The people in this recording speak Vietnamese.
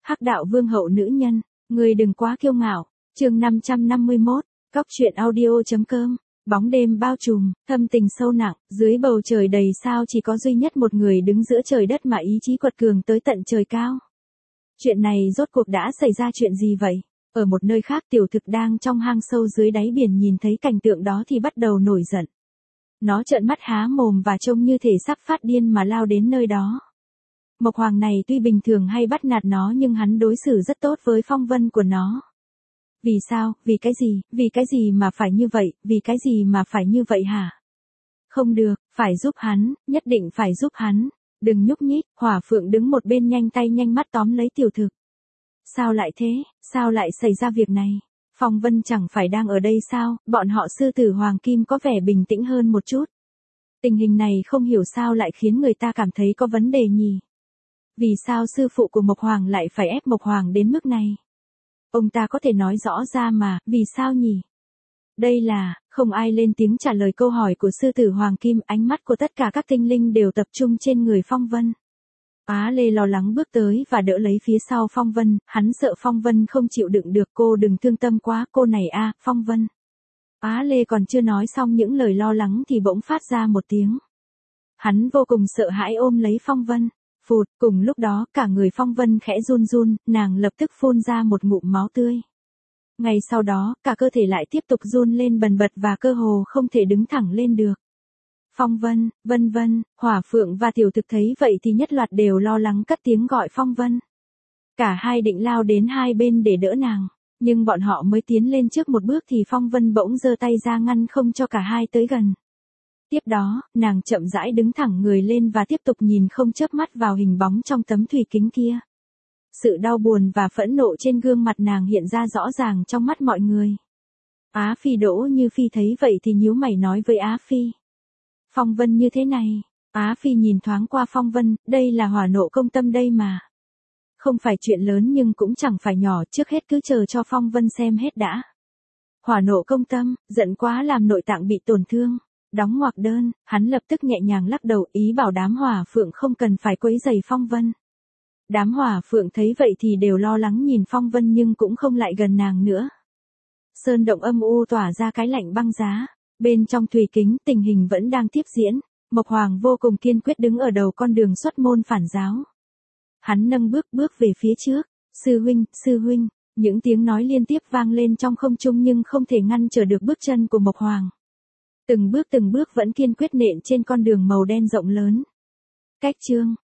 Hắc đạo vương hậu nữ nhân, người đừng quá kiêu ngạo. Chương 551, Cóc truyện audio.com. Bóng đêm bao trùm, thâm tình sâu nặng, dưới bầu trời đầy sao chỉ có duy nhất một người đứng giữa trời đất mà ý chí quật cường tới tận trời cao. Chuyện này rốt cuộc đã xảy ra chuyện gì vậy? Ở một nơi khác tiểu thực đang trong hang sâu dưới đáy biển nhìn thấy cảnh tượng đó thì bắt đầu nổi giận. Nó trợn mắt há mồm và trông như thể sắp phát điên mà lao đến nơi đó. Mộc Hoàng này tuy bình thường hay bắt nạt nó nhưng hắn đối xử rất tốt với phong vân của nó. Vì sao, vì cái gì mà phải như vậy, vì cái gì mà phải như vậy hả? Không được, phải giúp hắn, nhất định phải giúp hắn. Đừng nhúc nhích, Hỏa Phượng đứng một bên nhanh tay nhanh mắt tóm lấy tiểu thực. Sao lại thế, sao lại xảy ra việc này? Phong vân chẳng phải đang ở đây sao, bọn họ sư tử Hoàng Kim có vẻ bình tĩnh hơn một chút. Tình hình này không hiểu sao lại khiến người ta cảm thấy có vấn đề nhỉ? Vì sao sư phụ của Mộc Hoàng lại phải ép Mộc Hoàng đến mức này? Ông ta có thể nói rõ ra mà, vì sao nhỉ? Đây là, không ai lên tiếng trả lời câu hỏi của sư tử Hoàng Kim, ánh mắt của tất cả các tinh linh đều tập trung trên người Phong Vân. Á Lê lo lắng bước tới và đỡ lấy phía sau Phong Vân, hắn sợ Phong Vân không chịu đựng được, cô đừng thương tâm quá, cô này a, Phong Vân. Á Lê còn chưa nói xong những lời lo lắng thì bỗng phát ra một tiếng. Hắn vô cùng sợ hãi ôm lấy Phong Vân. Phụt, cùng lúc đó cả người Phong Vân khẽ run run, nàng lập tức phun ra một ngụm máu tươi. Ngay sau đó, cả cơ thể lại tiếp tục run lên bần bật và cơ hồ không thể đứng thẳng lên được. Phong Vân, Vân Vân, Hỏa Phượng và Tiểu Thực thấy vậy thì nhất loạt đều lo lắng cất tiếng gọi Phong Vân. Cả hai định lao đến hai bên để đỡ nàng, nhưng bọn họ mới tiến lên trước một bước thì Phong Vân bỗng giơ tay ra ngăn không cho cả hai tới gần. Tiếp đó, nàng chậm rãi đứng thẳng người lên và tiếp tục nhìn không chớp mắt vào hình bóng trong tấm thủy kính kia. Sự đau buồn và phẫn nộ trên gương mặt nàng hiện ra rõ ràng trong mắt mọi người. Á Phi Đỗ Như Phi thấy vậy thì nhíu mày nói với Á Phi. Phong Vân như thế này, Á Phi nhìn thoáng qua Phong Vân, đây là hỏa nộ công tâm đây mà. Không phải chuyện lớn nhưng cũng chẳng phải nhỏ, trước hết cứ chờ cho Phong Vân xem hết đã. Hỏa nộ công tâm, giận quá làm nội tạng bị tổn thương. Đóng ngoặc đơn, hắn lập tức nhẹ nhàng lắc đầu ý bảo đám Hỏa Phượng không cần phải quấy rầy Phong Vân. Đám Hỏa Phượng thấy vậy thì đều lo lắng nhìn Phong Vân nhưng cũng không lại gần nàng nữa. Sơn động âm u tỏa ra cái lạnh băng giá, bên trong thủy kính tình hình vẫn đang tiếp diễn, Mộc Hoàng vô cùng kiên quyết đứng ở đầu con đường xuất môn phản giáo. Hắn nâng bước về phía trước, sư huynh, những tiếng nói liên tiếp vang lên trong không trung nhưng không thể ngăn trở được bước chân của Mộc Hoàng. Từng bước vẫn kiên quyết nện trên con đường màu đen rộng lớn. Cách chương